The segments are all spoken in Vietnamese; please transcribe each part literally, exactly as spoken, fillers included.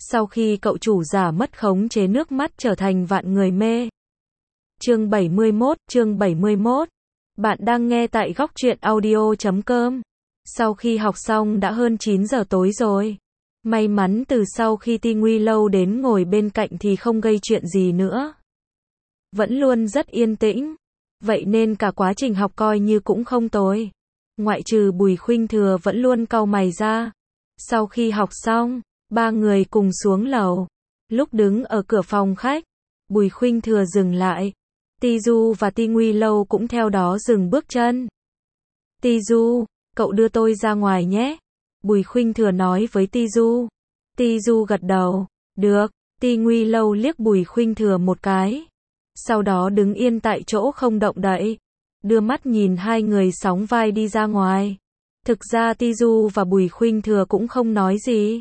Sau khi cậu chủ giả mất khống chế nước mắt trở thành vạn người mê. Chương bảy mươi mốt, chương bảy mươi mốt. Bạn đang nghe tại góc truyện audio chấm com. Sau khi học xong đã hơn chín giờ tối rồi. May mắn từ sau khi Ti Nguy Lâu đến ngồi bên cạnh thì không gây chuyện gì nữa. Vẫn luôn rất yên tĩnh. Vậy nên cả quá trình học coi như cũng không tồi. Ngoại trừ Bùi Khuynh Thừa vẫn luôn cau mày ra. Sau khi học xong, ba người cùng xuống lầu. Lúc đứng ở cửa phòng khách, Bùi Khuynh Thừa dừng lại. Ti Du và Ti Nguy Lâu cũng theo đó dừng bước chân. Ti Du, cậu đưa tôi ra ngoài nhé. Bùi Khuynh Thừa nói với Ti Du. Ti Du gật đầu. Được. Ti Nguy Lâu liếc Bùi Khuynh Thừa một cái. Sau đó đứng yên tại chỗ không động đậy. Đưa mắt nhìn hai người sóng vai đi ra ngoài. Thực ra Ti Du và Bùi Khuynh Thừa cũng không nói gì.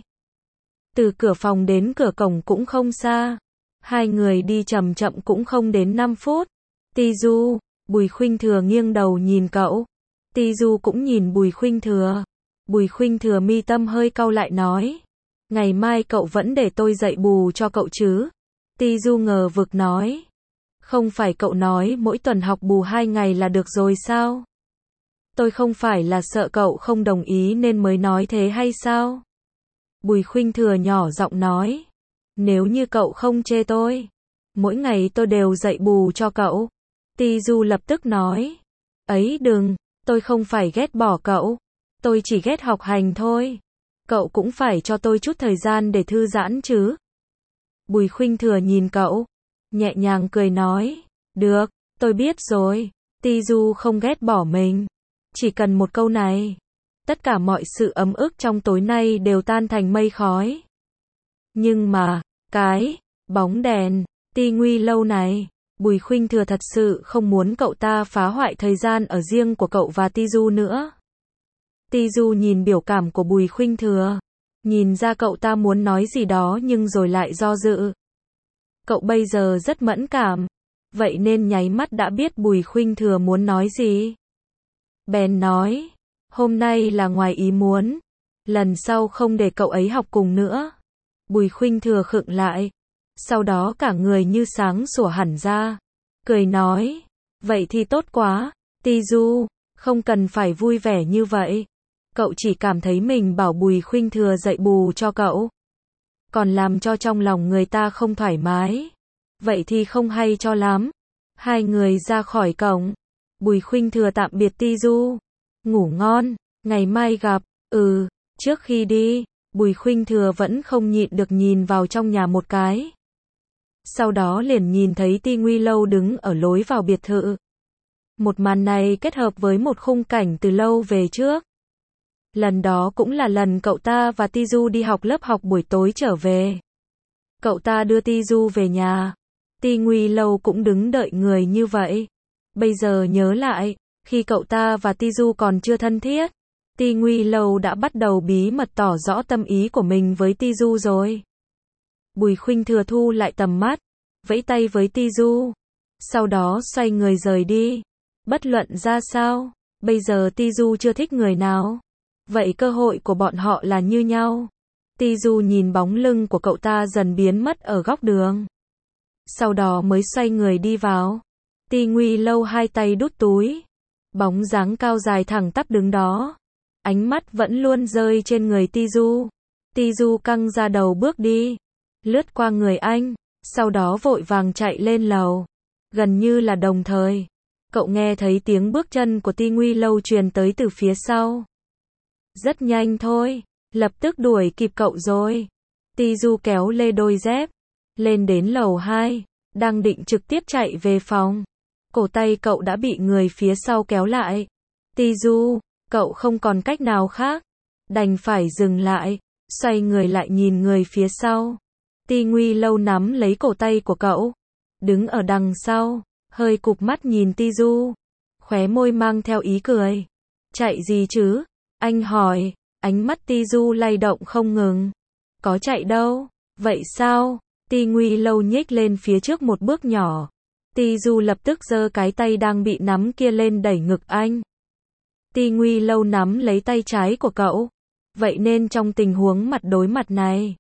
Từ cửa phòng đến cửa cổng cũng không xa. Hai người đi chậm chậm cũng không đến năm phút. Ti Du, Bùi Khuynh Thừa nghiêng đầu nhìn cậu. Ti Du cũng nhìn Bùi Khuynh Thừa. Bùi Khuynh Thừa mi tâm hơi cau lại nói. Ngày mai cậu vẫn để tôi dạy bù cho cậu chứ? Ti Du ngờ vực nói. Không phải cậu nói mỗi tuần học bù hai ngày là được rồi sao? Tôi không phải là sợ cậu không đồng ý nên mới nói thế hay sao? Bùi Khuynh Thừa nhỏ giọng nói. Nếu như cậu không chê tôi, mỗi ngày tôi đều dạy bù cho cậu. Ti Du lập tức nói. Ấy đừng, tôi không phải ghét bỏ cậu. Tôi chỉ ghét học hành thôi. Cậu cũng phải cho tôi chút thời gian để thư giãn chứ. Bùi Khuynh Thừa nhìn cậu, nhẹ nhàng cười nói. Được, tôi biết rồi. Ti Du không ghét bỏ mình. Chỉ cần một câu này, tất cả mọi sự ấm ức trong tối nay đều tan thành mây khói. Nhưng mà, cái bóng đèn Ti Nguy Lâu này, Bùi Khuynh Thừa thật sự không muốn cậu ta phá hoại thời gian ở riêng của cậu và Ti Du nữa. Ti Du nhìn biểu cảm của Bùi Khuynh Thừa, nhìn ra cậu ta muốn nói gì đó nhưng rồi lại do dự. Cậu bây giờ rất mẫn cảm, vậy nên nháy mắt đã biết Bùi Khuynh Thừa muốn nói gì. Bèn nói, hôm nay là ngoài ý muốn, lần sau không để cậu ấy học cùng nữa. Bùi Khuynh Thừa khựng lại, sau đó cả người như sáng sủa hẳn ra, cười nói, vậy thì tốt quá. Ti Du, không cần phải vui vẻ như vậy. Cậu chỉ cảm thấy mình bảo Bùi Khuynh Thừa dạy bù cho cậu, còn làm cho trong lòng người ta không thoải mái. Vậy thì không hay cho lắm. Hai người ra khỏi cổng. Bùi Khuynh Thừa tạm biệt Ti Du. Ngủ ngon, ngày mai gặp. Ừ, trước khi đi, Bùi Khuynh Thừa vẫn không nhịn được nhìn vào trong nhà một cái. Sau đó liền nhìn thấy Ti Nguy Lâu đứng ở lối vào biệt thự. Một màn này kết hợp với một khung cảnh từ lâu về trước. Lần đó cũng là lần cậu ta và Ti Du đi học lớp học buổi tối trở về. Cậu ta đưa Ti Du về nhà. Ti Nguy Lâu cũng đứng đợi người như vậy. Bây giờ nhớ lại, khi cậu ta và Ti Du còn chưa thân thiết, Ti Nguy Lâu đã bắt đầu bí mật tỏ rõ tâm ý của mình với Ti Du rồi. Bùi Khuynh Thừa thu lại tầm mắt, vẫy tay với Ti Du, sau đó xoay người rời đi. Bất luận ra sao, bây giờ Ti Du chưa thích người nào, vậy cơ hội của bọn họ là như nhau. Ti Du nhìn bóng lưng của cậu ta dần biến mất ở góc đường, sau đó mới xoay người đi vào. Ti Nguy Lâu hai tay đút túi, bóng dáng cao dài thẳng tắp đứng đó, ánh mắt vẫn luôn rơi trên người Ti Du. Ti Du căng ra đầu bước đi, lướt qua người anh, sau đó vội vàng chạy lên lầu. Gần như là đồng thời, cậu nghe thấy tiếng bước chân của Ti Nguy Lâu truyền tới từ phía sau. Rất nhanh thôi, lập tức đuổi kịp cậu rồi. Ti Du kéo lê đôi dép, lên đến lầu hai, đang định trực tiếp chạy về phòng. Cổ tay cậu đã bị người phía sau kéo lại. Ti Du, cậu không còn cách nào khác, đành phải dừng lại, xoay người lại nhìn người phía sau. Ti Nguy Lâu nắm lấy cổ tay của cậu, đứng ở đằng sau, hơi cụp mắt nhìn Ti Du, khóe môi mang theo ý cười. Chạy gì chứ? Anh hỏi, ánh mắt Ti Du lay động không ngừng. Có chạy đâu? Vậy sao? Ti Nguy Lâu nhích lên phía trước một bước nhỏ. Ti Du lập tức giơ cái tay đang bị nắm kia lên đẩy ngực anh. Ti Nguy Lâu nắm lấy tay trái của cậu. Vậy nên trong tình huống mặt đối mặt này,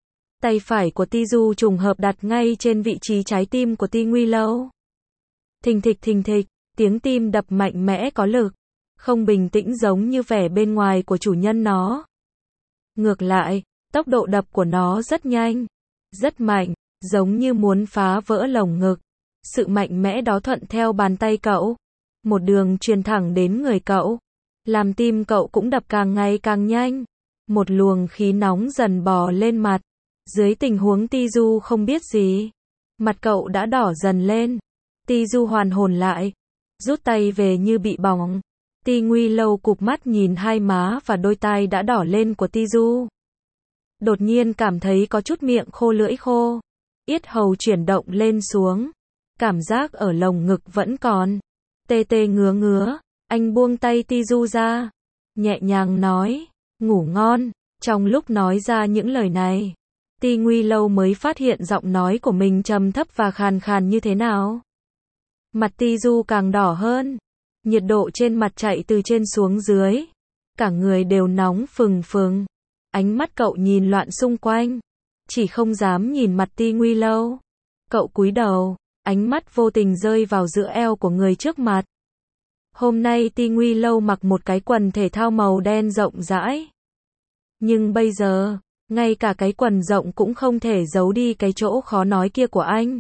Tay phải của Ti Du trùng hợp đặt ngay trên vị trí trái tim của Ti Nguy Lâu. Thình thịch thình thịch, tiếng tim đập mạnh mẽ có lực, không bình tĩnh giống như vẻ bên ngoài của chủ nhân nó. Ngược lại, tốc độ đập của nó rất nhanh, rất mạnh, giống như muốn phá vỡ lồng ngực. Sự mạnh mẽ đó thuận theo bàn tay cậu, một đường truyền thẳng đến người cậu, làm tim cậu cũng đập càng ngày càng nhanh. Một luồng khí nóng dần bò lên mặt. Dưới tình huống Ti Du không biết gì, mặt cậu đã đỏ dần lên. Ti Du hoàn hồn lại, rút tay về như bị bỏng. Ti Nguy Lâu cụp mắt nhìn hai má và đôi tai đã đỏ lên của Ti Du. Đột nhiên cảm thấy có chút miệng khô lưỡi khô, yết hầu chuyển động lên xuống, cảm giác ở lồng ngực vẫn còn tê tê ngứa ngứa. Anh buông tay Ti Du ra, nhẹ nhàng nói, ngủ ngon. Trong lúc nói ra những lời này, Ti Nguy Lâu mới phát hiện giọng nói của mình trầm thấp và khàn khàn như thế nào. Mặt Ti Du càng đỏ hơn, nhiệt độ trên mặt chạy từ trên xuống dưới, cả người đều nóng phừng phừng. Ánh mắt cậu nhìn loạn xung quanh, chỉ không dám nhìn mặt Ti Nguy Lâu. Cậu cúi đầu, ánh mắt vô tình rơi vào giữa eo của người trước mặt. Hôm nay Ti Nguy Lâu mặc một cái quần thể thao màu đen rộng rãi. Nhưng bây giờ, ngay cả cái quần rộng cũng không thể giấu đi cái chỗ khó nói kia của anh.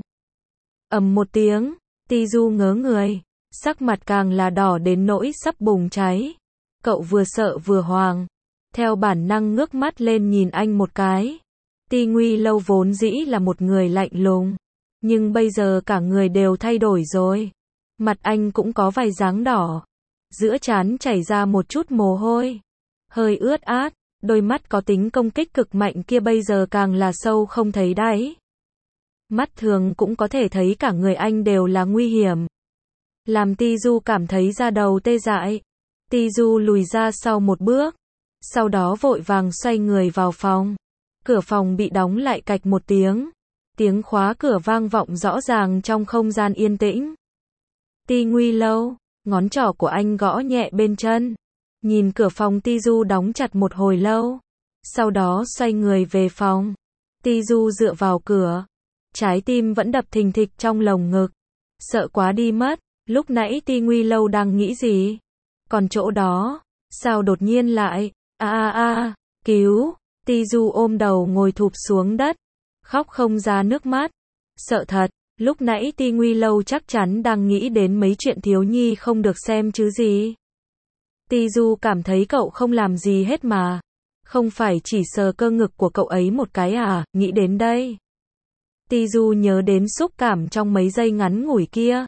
Ầm một tiếng, Ti Du ngớ người, sắc mặt càng là đỏ đến nỗi sắp bùng cháy. Cậu vừa sợ vừa hoang, theo bản năng ngước mắt lên nhìn anh một cái. Ti Nguy Lâu vốn dĩ là một người lạnh lùng, nhưng bây giờ cả người đều thay đổi rồi. Mặt anh cũng có vài dáng đỏ, giữa trán chảy ra một chút mồ hôi, hơi ướt át, đôi mắt có tính công kích cực mạnh kia bây giờ càng là sâu không thấy đáy. Mắt thường cũng có thể thấy cả người anh đều là nguy hiểm. Làm Ti Du cảm thấy da đầu tê dại. Ti Du lùi ra sau một bước, sau đó vội vàng xoay người vào phòng. Cửa phòng bị đóng lại cạch một tiếng. Tiếng khóa cửa vang vọng rõ ràng trong không gian yên tĩnh. Ti Nguy Lâu, ngón trỏ của anh gõ nhẹ bên chân. Nhìn cửa phòng Ti Du đóng chặt một hồi lâu. Sau đó xoay người về phòng. Ti Du dựa vào cửa. Trái tim vẫn đập thình thịch trong lồng ngực. Sợ quá đi mất. Lúc nãy Ti Nguy Lâu đang nghĩ gì? Còn chỗ đó, sao đột nhiên lại, a a a, cứu. Ti Du ôm đầu ngồi thụp xuống đất, khóc không ra nước mắt. Sợ thật, lúc nãy Ti Nguy Lâu chắc chắn đang nghĩ đến mấy chuyện thiếu nhi không được xem chứ gì. Ti Du cảm thấy cậu không làm gì hết mà. Không phải chỉ sờ cơ ngực của cậu ấy một cái à, nghĩ đến đây. Ti Du nhớ đến xúc cảm trong mấy giây ngắn ngủi kia.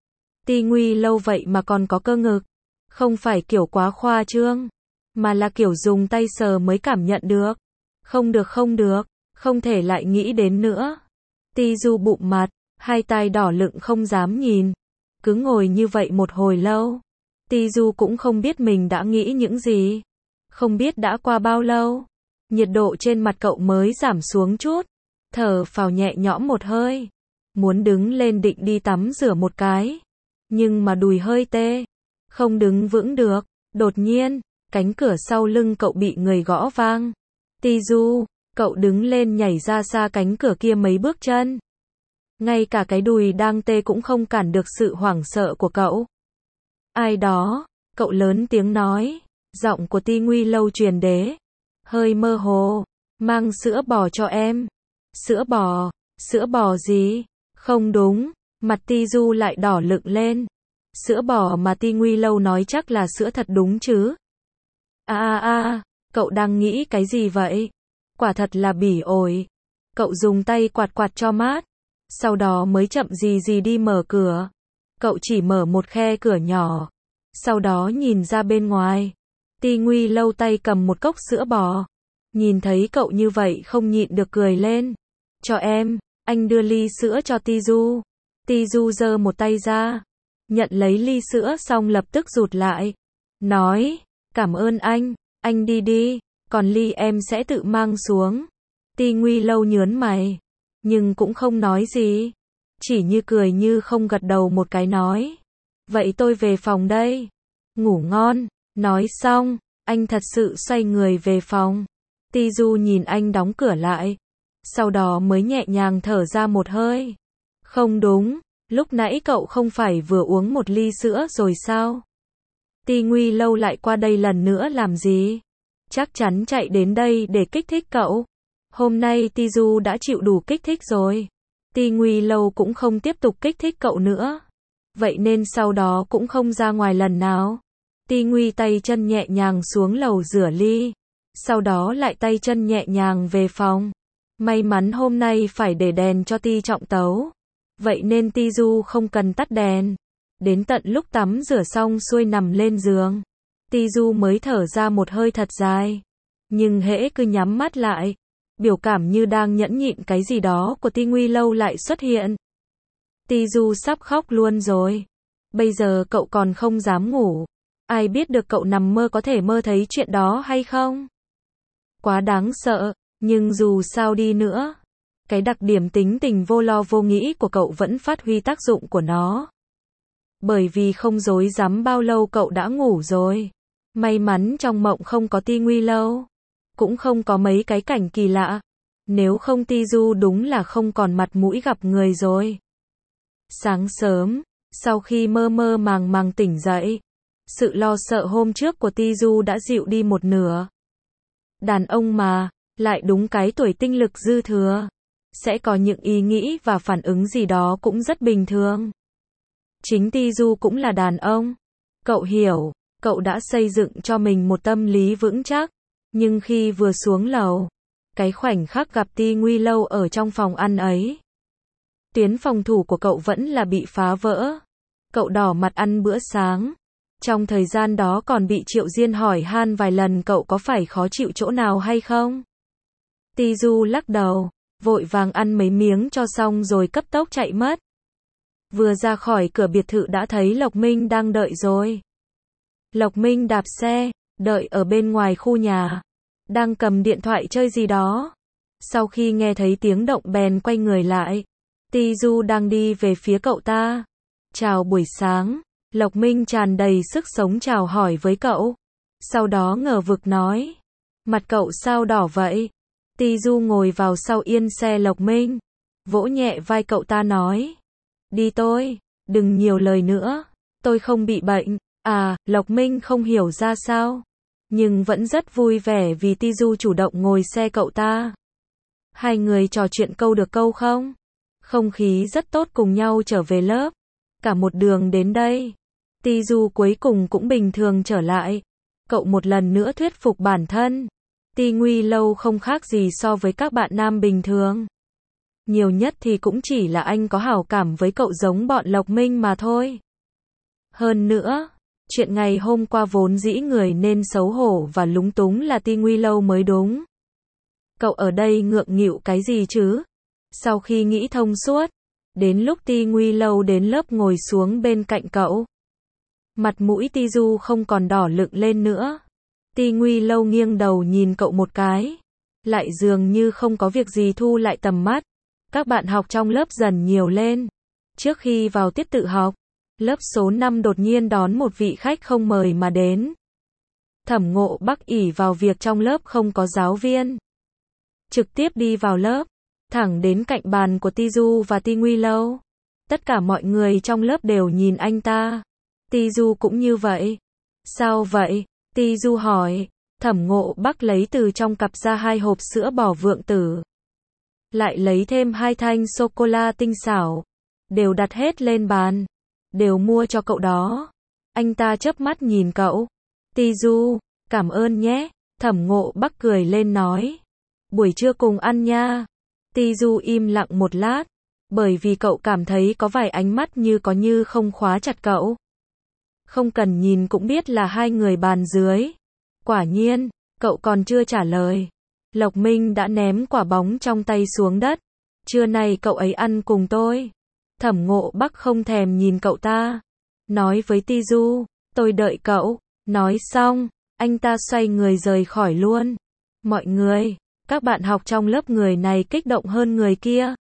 Ti Nguy Lâu vậy mà còn có cơ ngực. Không phải kiểu quá khoa trương, mà là kiểu dùng tay sờ mới cảm nhận được. Không được không được, không thể lại nghĩ đến nữa. Ti Du bụm mặt, hai tai đỏ lựng không dám nhìn. Cứ ngồi như vậy một hồi lâu. Ti Du cũng không biết mình đã nghĩ những gì. Không biết đã qua bao lâu. Nhiệt độ trên mặt cậu mới giảm xuống chút. Thở phào nhẹ nhõm một hơi. Muốn đứng lên định đi tắm rửa một cái. Nhưng mà đùi hơi tê. Không đứng vững được. Đột nhiên, cánh cửa sau lưng cậu bị người gõ vang. Ti Du, cậu đứng lên nhảy ra xa cánh cửa kia mấy bước chân. Ngay cả cái đùi đang tê cũng không cản được sự hoảng sợ của cậu. Ai đó, cậu lớn tiếng nói. Giọng của Ti Nguy Lâu truyền đến, hơi mơ hồ. Mang sữa bò cho em. Sữa bò? Sữa bò gì? Không đúng. Mặt Ti Du lại đỏ lựng lên. Sữa bò mà Ti Nguy Lâu nói chắc là sữa thật đúng chứ? A a a, cậu đang nghĩ cái gì vậy? Quả thật là bỉ ổi. Cậu dùng tay quạt quạt cho mát. Sau đó mới chậm gì gì đi mở cửa. Cậu chỉ mở một khe cửa nhỏ. Sau đó nhìn ra bên ngoài. Ti Nguy Lâu tay cầm một cốc sữa bò. Nhìn thấy cậu như vậy không nhịn được cười lên. Cho em, anh đưa ly sữa cho Ti Du. Ti Du giơ một tay ra. Nhận lấy ly sữa xong lập tức rụt lại. Nói, cảm ơn anh, anh đi đi, còn ly em sẽ tự mang xuống. Ti Nguy Lâu nhớn mày, nhưng cũng không nói gì. Chỉ như cười như không gật đầu một cái nói. Vậy tôi về phòng đây. Ngủ ngon. Nói xong, anh thật sự xoay người về phòng. Ti Du nhìn anh đóng cửa lại. sau đó mới nhẹ nhàng thở ra một hơi. Không đúng, lúc nãy cậu không phải vừa uống một ly sữa rồi sao? Ti Nguy Lâu lại qua đây lần nữa làm gì? Chắc chắn chạy đến đây để kích thích cậu. Hôm nay Ti Du đã chịu đủ kích thích rồi. Ti Nguy Lâu cũng không tiếp tục kích thích cậu nữa. Vậy nên sau đó cũng không ra ngoài lần nào. Ti Nguy tay chân nhẹ nhàng xuống lầu rửa ly. Sau đó lại tay chân nhẹ nhàng về phòng. May mắn hôm nay phải để đèn cho Ti Trọng tấu. Vậy nên Ti Du không cần tắt đèn. Đến tận lúc tắm rửa xong xuôi nằm lên giường. Ti Du mới thở ra một hơi thật dài. Nhưng hễ cứ nhắm mắt lại, biểu cảm như đang nhẫn nhịn cái gì đó của Ti Nguy Lâu lại xuất hiện. Ti Du sắp khóc luôn rồi. Bây giờ cậu còn không dám ngủ. Ai biết được cậu nằm mơ có thể mơ thấy chuyện đó hay không? Quá đáng sợ, nhưng dù sao đi nữa, cái đặc điểm tính tình vô lo vô nghĩ của cậu vẫn phát huy tác dụng của nó. Bởi vì không dối dám bao lâu cậu đã ngủ rồi. May mắn trong mộng không có Ti Nguy Lâu, cũng không có mấy cái cảnh kỳ lạ. Nếu không Ti Du đúng là không còn mặt mũi gặp người rồi. Sáng sớm, sau khi mơ mơ màng màng tỉnh dậy, sự lo sợ hôm trước của Ti Du đã dịu đi một nửa. Đàn ông mà, lại đúng cái tuổi tinh lực dư thừa, sẽ có những ý nghĩ và phản ứng gì đó cũng rất bình thường. Chính Ti Du cũng là đàn ông. Cậu hiểu, cậu đã xây dựng cho mình một tâm lý vững chắc. Nhưng khi vừa xuống lầu, cái khoảnh khắc gặp Ti Nguy Lâu ở trong phòng ăn ấy, tuyến phòng thủ của cậu vẫn là bị phá vỡ. Cậu đỏ mặt ăn bữa sáng. Trong thời gian đó còn bị Triệu Diên hỏi han vài lần cậu có phải khó chịu chỗ nào hay không. Ti Du lắc đầu, vội vàng ăn mấy miếng cho xong rồi cấp tốc chạy mất. Vừa ra khỏi cửa biệt thự đã thấy Lộc Minh đang đợi rồi. Lộc Minh đạp xe, đợi ở bên ngoài khu nhà, đang cầm điện thoại chơi gì đó. Sau khi nghe thấy tiếng động bèn quay người lại. Ti Du đang đi về phía cậu ta. Chào buổi sáng. Lộc Minh tràn đầy sức sống chào hỏi với cậu. Sau đó ngờ vực nói. Mặt cậu sao đỏ vậy? Ti Du ngồi vào sau yên xe Lộc Minh, vỗ nhẹ vai cậu ta nói. Đi tôi, đừng nhiều lời nữa. Tôi không bị bệnh. À, Lộc Minh không hiểu ra sao, nhưng vẫn rất vui vẻ vì Ti Du chủ động ngồi xe cậu ta. Hai người trò chuyện câu được câu không? Không khí rất tốt cùng nhau trở về lớp. Cả một đường đến đây, Ti Du cuối cùng cũng bình thường trở lại. Cậu một lần nữa thuyết phục bản thân. Ti Nguy Lâu không khác gì so với các bạn nam bình thường. Nhiều nhất thì cũng chỉ là anh có hảo cảm với cậu giống bọn Lộc Minh mà thôi. Hơn nữa, chuyện ngày hôm qua vốn dĩ người nên xấu hổ và lúng túng là Ti Nguy Lâu mới đúng. Cậu ở đây ngượng nghịu cái gì chứ? Sau khi nghĩ thông suốt, đến lúc Ti Nguy Lâu đến lớp ngồi xuống bên cạnh cậu, mặt mũi Ti Du không còn đỏ lựng lên nữa. Ti Nguy Lâu nghiêng đầu nhìn cậu một cái, lại dường như không có việc gì thu lại tầm mắt. Các bạn học trong lớp dần nhiều lên. Trước khi vào tiết tự học, lớp số năm đột nhiên đón một vị khách không mời mà đến. Thẩm Ngộ Bắc ỷ vào việc trong lớp không có giáo viên, trực tiếp đi vào lớp, thẳng đến cạnh bàn của Ti Du và Ti Nguy Lâu. Tất cả mọi người trong lớp đều nhìn anh ta. Ti Du cũng như vậy. Sao vậy? Ti Du hỏi. Thẩm Ngộ Bắc lấy từ trong cặp ra hai hộp sữa bò vượng tử, lại lấy thêm hai thanh sô-cô-la tinh xảo, đều đặt hết lên bàn. Đều mua cho cậu đó. Anh ta chớp mắt nhìn cậu. Ti Du, cảm ơn nhé. Thẩm Ngộ Bắc cười lên nói. Buổi trưa cùng ăn nha. Ti Du im lặng một lát, bởi vì cậu cảm thấy có vài ánh mắt như có như không khóa chặt cậu. Không cần nhìn cũng biết là hai người bàn dưới. Quả nhiên, cậu còn chưa trả lời, Lộc Minh đã ném quả bóng trong tay xuống đất. Trưa nay cậu ấy ăn cùng tôi. Thẩm Ngộ Bắc không thèm nhìn cậu ta, nói với Ti Du, tôi đợi cậu. Nói xong, anh ta xoay người rời khỏi luôn. Mọi người, các bạn học trong lớp người này kích động hơn người kia.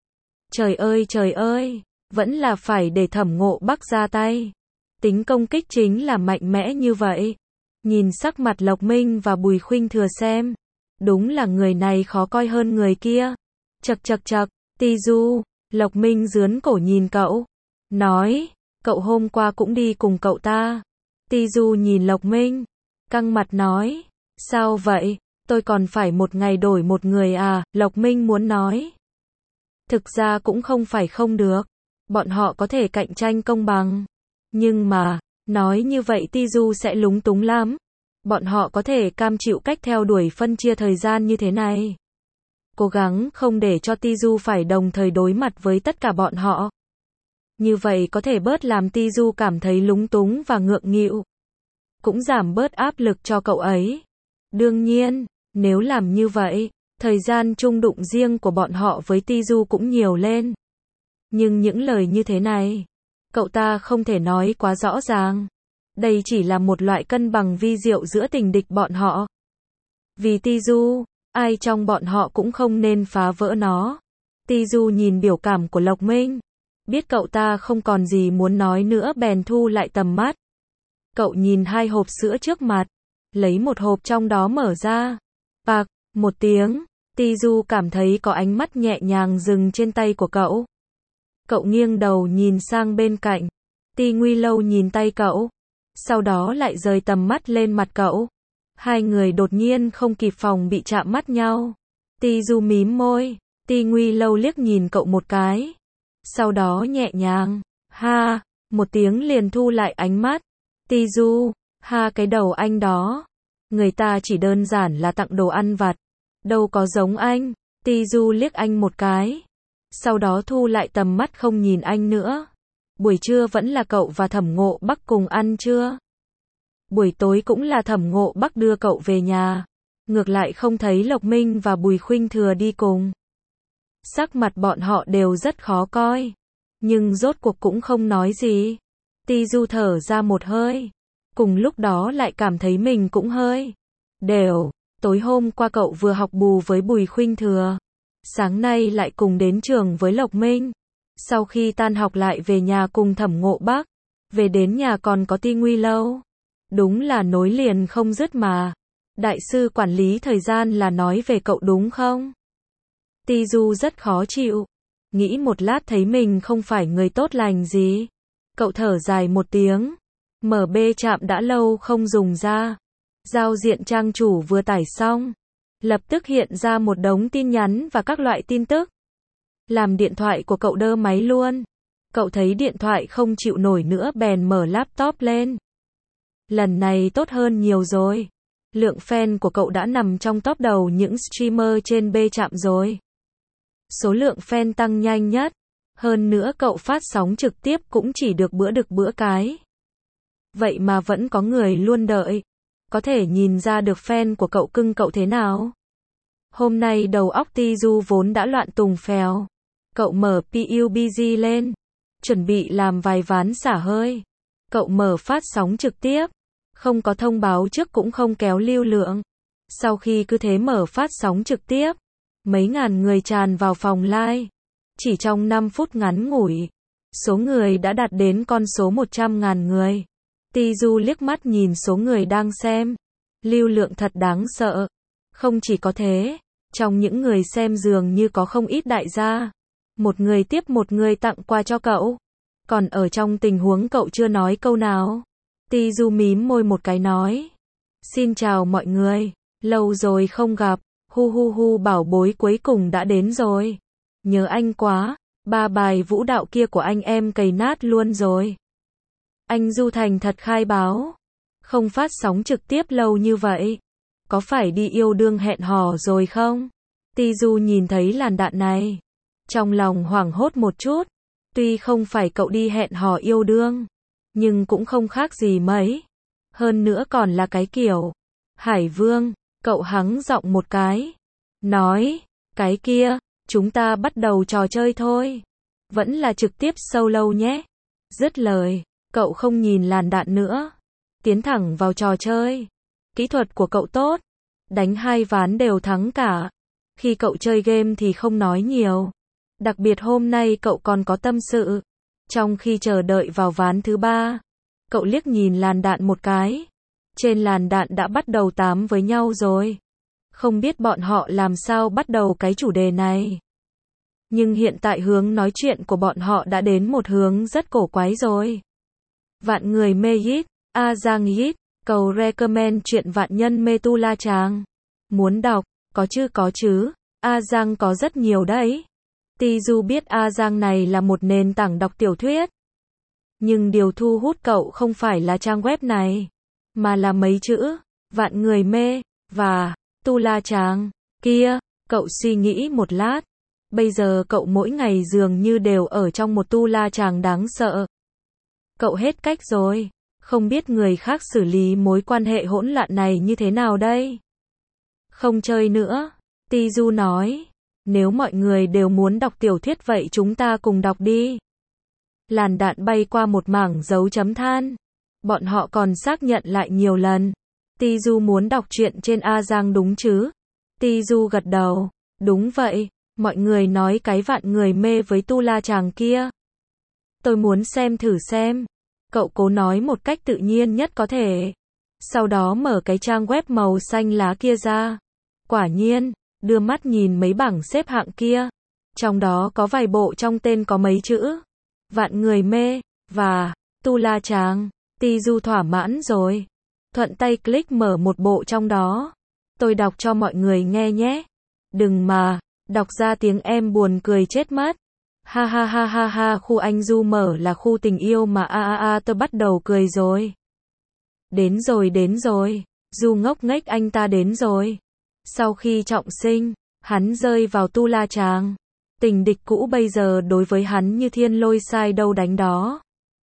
Trời ơi trời ơi, vẫn là phải để Thẩm Ngộ Bắc ra tay. Tính công kích chính là mạnh mẽ như vậy. Nhìn sắc mặt Lộc Minh và Bùi Khuynh Thừa xem, đúng là người này khó coi hơn người kia. Chậc chậc chậc, Ti Du, Lộc Minh dướn cổ nhìn cậu, nói, cậu hôm qua cũng đi cùng cậu ta. Ti Du nhìn Lộc Minh, căng mặt nói, sao vậy, tôi còn phải một ngày đổi một người à, Lộc Minh muốn nói. Thực ra cũng không phải không được, bọn họ có thể cạnh tranh công bằng. Nhưng mà, nói như vậy Ti Du sẽ lúng túng lắm. Bọn họ có thể cam chịu cách theo đuổi phân chia thời gian như thế này. Cố gắng không để cho Ti Du phải đồng thời đối mặt với tất cả bọn họ. Như vậy có thể bớt làm Ti Du cảm thấy lúng túng và ngượng nghịu. Cũng giảm bớt áp lực cho cậu ấy. Đương nhiên, nếu làm như vậy, thời gian chung đụng riêng của bọn họ với Ti Du cũng nhiều lên. Nhưng những lời như thế này, cậu ta không thể nói quá rõ ràng. Đây chỉ là một loại cân bằng vi diệu giữa tình địch bọn họ. Vì Ti Du, ai trong bọn họ cũng không nên phá vỡ nó. Ti Du nhìn biểu cảm của Lộc Minh, biết cậu ta không còn gì muốn nói nữa bèn thu lại tầm mắt. Cậu nhìn hai hộp sữa trước mặt, lấy một hộp trong đó mở ra. Bạc, một tiếng, Ti Du cảm thấy có ánh mắt nhẹ nhàng dừng trên tay của cậu. Cậu nghiêng đầu nhìn sang bên cạnh. Ti Nguy Lâu nhìn tay cậu, sau đó lại rời tầm mắt lên mặt cậu. Hai người đột nhiên không kịp phòng bị chạm mắt nhau. Ti Du mím môi, Ti Nguy Lâu liếc nhìn cậu một cái. Sau đó nhẹ nhàng, ha, một tiếng liền thu lại ánh mắt. Ti Du, ha cái đầu anh đó. Người ta chỉ đơn giản là tặng đồ ăn vặt. Đâu có giống anh. Ti Du liếc anh một cái. Sau đó thu lại tầm mắt không nhìn anh nữa. Buổi trưa vẫn là cậu và Thẩm Ngộ Bắc cùng ăn trưa. Buổi tối cũng là Thẩm Ngộ Bắc đưa cậu về nhà. Ngược lại không thấy Lộc Minh và Bùi Khuynh Thừa đi cùng. Sắc mặt bọn họ đều rất khó coi. Nhưng rốt cuộc cũng không nói gì. Ti Du thở ra một hơi. Cùng lúc đó lại cảm thấy mình cũng hơi đều. Tối hôm qua cậu vừa học bù với Bùi Khuynh Thừa. Sáng nay lại cùng đến trường với Lộc Minh. Sau khi tan học lại về nhà cùng Thẩm Ngộ Bắc. Về đến nhà còn có Ti Nguy Lâu. Đúng là nối liền không dứt mà. Đại sư quản lý thời gian là nói về cậu đúng không? Ti Du rất khó chịu. Nghĩ một lát thấy mình không phải người tốt lành gì. Cậu thở dài một tiếng. em bê trạm đã lâu không dùng ra. Giao diện trang chủ vừa tải xong. Lập tức hiện ra một đống tin nhắn và các loại tin tức. Làm điện thoại của cậu đơ máy luôn. Cậu thấy điện thoại không chịu nổi nữa bèn mở laptop lên. Lần này tốt hơn nhiều rồi. Lượng fan của cậu đã nằm trong top đầu những streamer trên B trạm rồi. Số lượng fan tăng nhanh nhất. Hơn nữa cậu phát sóng trực tiếp cũng chỉ được bữa được bữa cái. Vậy mà vẫn có người luôn đợi. Có thể nhìn ra được fan của cậu cưng cậu thế nào. Hôm nay đầu óc Ti Du vốn đã loạn tùng phèo. Cậu mở pê u bê giê lên. Chuẩn bị làm vài ván xả hơi. Cậu mở phát sóng trực tiếp. Không có thông báo trước cũng không kéo lưu lượng. Sau khi cứ thế mở phát sóng trực tiếp. Mấy ngàn người tràn vào phòng live. Chỉ trong năm phút ngắn ngủi. Số người đã đạt đến con số một trăm ngàn người. Ti Du liếc mắt nhìn số người đang xem. Lưu lượng thật đáng sợ. Không chỉ có thế. Trong những người xem dường như có không ít đại gia. Một người tiếp một người tặng quà cho cậu. Còn ở trong tình huống cậu chưa nói câu nào. Ti Du mím môi một cái nói. Xin chào mọi người. Lâu rồi không gặp. Hu hu hu bảo bối cuối cùng đã đến rồi. Nhớ anh quá. Ba bài vũ đạo kia của anh em cày nát luôn rồi. Anh Du thành thật khai báo. Không phát sóng trực tiếp lâu như vậy. Có phải đi yêu đương hẹn hò rồi không? Ti Du nhìn thấy làn đạn này. Trong lòng hoảng hốt một chút. Tuy không phải cậu đi hẹn hò yêu đương. Nhưng cũng không khác gì mấy. Hơn nữa còn là cái kiểu. Hải Vương, cậu hắng giọng một cái. Nói, cái kia, chúng ta bắt đầu trò chơi thôi. Vẫn là trực tiếp solo nhé. Dứt lời, cậu không nhìn làn đạn nữa. Tiến thẳng vào trò chơi. Kỹ thuật của cậu tốt. Đánh hai ván đều thắng cả. Khi cậu chơi game thì không nói nhiều. Đặc biệt hôm nay cậu còn có tâm sự. Trong khi chờ đợi vào ván thứ ba, cậu liếc nhìn làn đạn một cái. Trên làn đạn đã bắt đầu tám với nhau rồi. Không biết bọn họ làm sao bắt đầu cái chủ đề này. Nhưng hiện tại hướng nói chuyện của bọn họ đã đến một hướng rất cổ quái rồi. Vạn người mê hit, A Giang hit, cầu recommend chuyện vạn nhân mê tu la chàng. Muốn đọc, có chứ có chứ, A Giang có rất nhiều đấy. Tizu biết A Giang này là một nền tảng đọc tiểu thuyết. Nhưng điều thu hút cậu không phải là trang web này, mà là mấy chữ, vạn người mê, và, tu la chàng, kia, cậu suy nghĩ một lát. Bây giờ cậu mỗi ngày dường như đều ở trong một tu la chàng đáng sợ. Cậu hết cách rồi, không biết người khác xử lý mối quan hệ hỗn loạn này như thế nào đây. Không chơi nữa, Tizu nói, nếu mọi người đều muốn đọc tiểu thuyết vậy chúng ta cùng đọc đi. Làn đạn bay qua một mảng dấu chấm than. Bọn họ còn xác nhận lại nhiều lần. Tizu muốn đọc truyện trên A Giang đúng chứ? Tizu gật đầu, đúng vậy, mọi người nói cái vạn người mê với tu la chàng kia. Tôi muốn xem thử xem. Cậu cố nói một cách tự nhiên nhất có thể. Sau đó mở cái trang web màu xanh lá kia ra. Quả nhiên, đưa mắt nhìn mấy bảng xếp hạng kia. Trong đó có vài bộ trong tên có mấy chữ. Vạn người mê, và, tu la chàng. Tizu thỏa mãn rồi. Thuận tay click mở một bộ trong đó. Tôi đọc cho mọi người nghe nhé. Đừng mà, đọc ra tiếng em buồn cười chết mất. Ha ha ha ha ha, khu anh Du mở là khu tình yêu mà a a a tôi bắt đầu cười rồi. Đến rồi đến rồi, Du ngốc nghếch anh ta đến rồi. Sau khi trọng sinh, hắn rơi vào tu la chàng. Tình địch cũ bây giờ đối với hắn như thiên lôi sai đâu đánh đó.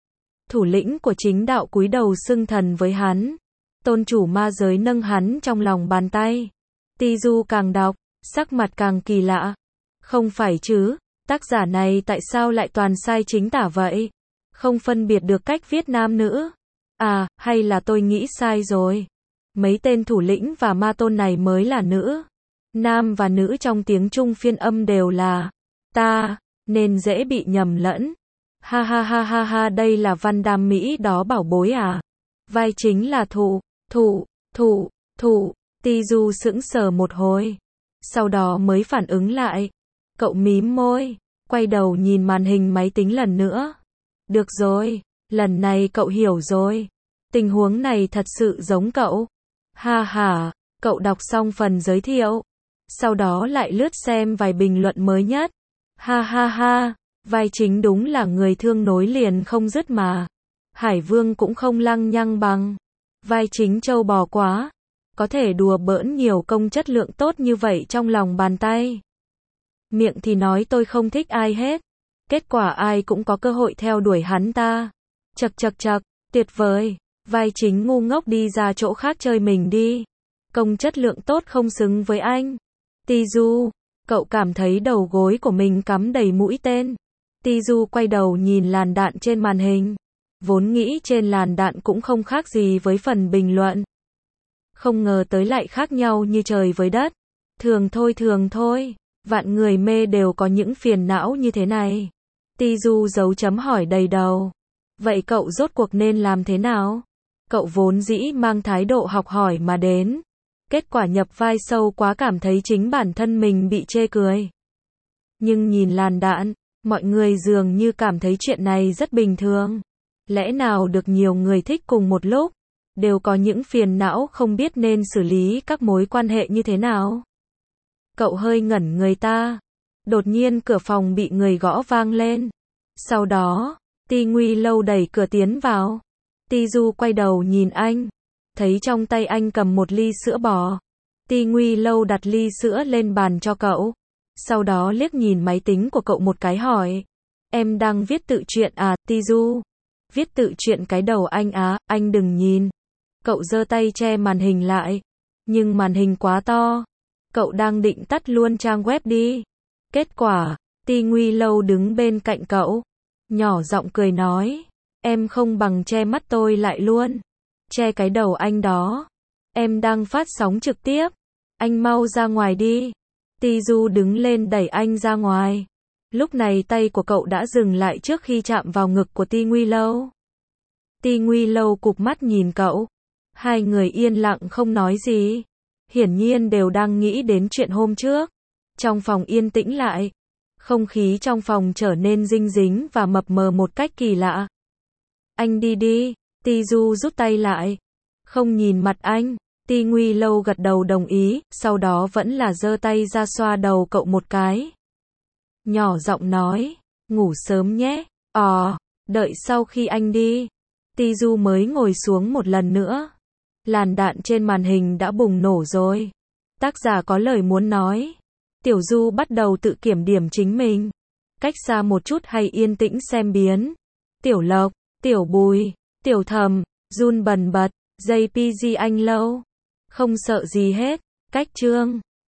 Thủ lĩnh của chính đạo cúi đầu xưng thần với hắn. Tôn chủ ma giới nâng hắn trong lòng bàn tay. Tizu càng đọc, sắc mặt càng kỳ lạ. Không phải chứ, tác giả này tại sao lại toàn sai chính tả vậy? Không phân biệt được cách viết nam nữ. À, hay là tôi nghĩ sai rồi. Mấy tên thủ lĩnh và ma tôn này mới là nữ. Nam và nữ trong tiếng Trung phiên âm đều là ta, nên dễ bị nhầm lẫn. Ha ha ha ha ha, đây là Văn Đam Mỹ đó bảo bối à? Vai chính là thụ, thụ, thụ, thụ. Tizu sững sờ một hồi. Sau đó mới phản ứng lại. Cậu mím môi, quay đầu nhìn màn hình máy tính lần nữa. Được rồi, lần này cậu hiểu rồi. Tình huống này thật sự giống cậu. Ha ha, cậu đọc xong phần giới thiệu. Sau đó lại lướt xem vài bình luận mới nhất. Ha ha ha, vai chính đúng là người thương nối liền không dứt mà. Hải Vương cũng không lăng nhăng bằng. Vai chính trâu bò quá. Có thể đùa bỡn nhiều công chất lượng tốt như vậy trong lòng bàn tay. Miệng thì nói tôi không thích ai hết. Kết quả ai cũng có cơ hội theo đuổi hắn ta. Chật chật chật, tuyệt vời. Vai chính ngu ngốc đi ra chỗ khác chơi mình đi. Công chất lượng tốt không xứng với anh. Tizu, cậu cảm thấy đầu gối của mình cắm đầy mũi tên. Tizu quay đầu nhìn làn đạn trên màn hình. Vốn nghĩ trên làn đạn cũng không khác gì với phần bình luận. Không ngờ tới lại khác nhau như trời với đất. Thường thôi thường thôi, vạn người mê đều có những phiền não như thế này. Tizu dấu chấm hỏi đầy đầu. Vậy cậu rốt cuộc nên làm thế nào? Cậu vốn dĩ mang thái độ học hỏi mà đến. Kết quả nhập vai sâu quá cảm thấy chính bản thân mình bị chê cười. Nhưng nhìn làn đạn, mọi người dường như cảm thấy chuyện này rất bình thường. Lẽ nào được nhiều người thích cùng một lúc, đều có những phiền não không biết nên xử lý các mối quan hệ như thế nào. Cậu hơi ngẩn người ta. Đột nhiên cửa phòng bị người gõ vang lên. Sau đó, Ti Nguy Lâu đẩy cửa tiến vào. Tizu quay đầu nhìn anh. Thấy trong tay anh cầm một ly sữa bò. Ti Nguy Lâu đặt ly sữa lên bàn cho cậu. Sau đó liếc nhìn máy tính của cậu một cái hỏi. Em đang viết tự truyện à, Tizu? Viết tự truyện cái đầu anh á, anh đừng nhìn. Cậu giơ tay che màn hình lại. Nhưng màn hình quá to. Cậu đang định tắt luôn trang web đi. Kết quả, Ti Nguy Lâu đứng bên cạnh cậu. Nhỏ giọng cười nói. Em không bằng che mắt tôi lại luôn. Che cái đầu anh đó. Em đang phát sóng trực tiếp. Anh mau ra ngoài đi. Tizu đứng lên đẩy anh ra ngoài. Lúc này tay của cậu đã dừng lại trước khi chạm vào ngực của Ti Nguy Lâu. Ti Nguy Lâu cụp mắt nhìn cậu. Hai người yên lặng không nói gì. Hiển nhiên đều đang nghĩ đến chuyện hôm trước. Trong phòng yên tĩnh lại. Không khí trong phòng trở nên dinh dính và mập mờ một cách kỳ lạ. Anh đi đi, Ti Du rút tay lại. Không nhìn mặt anh, Ti Nguy Lâu gật đầu đồng ý, sau đó vẫn là giơ tay ra xoa đầu cậu một cái. Nhỏ giọng nói, ngủ sớm nhé, ờ, đợi sau khi anh đi. Ti Du mới ngồi xuống một lần nữa. Làn đạn trên màn hình đã bùng nổ rồi. Tác giả có lời muốn nói. Tiểu Du bắt đầu tự kiểm điểm chính mình. Cách xa một chút hay yên tĩnh xem biến. Tiểu Lộc, Tiểu Bùi, Tiểu Thầm, run bần bật, gi pê giê anh Lâu. Không sợ gì hết. Cách chương.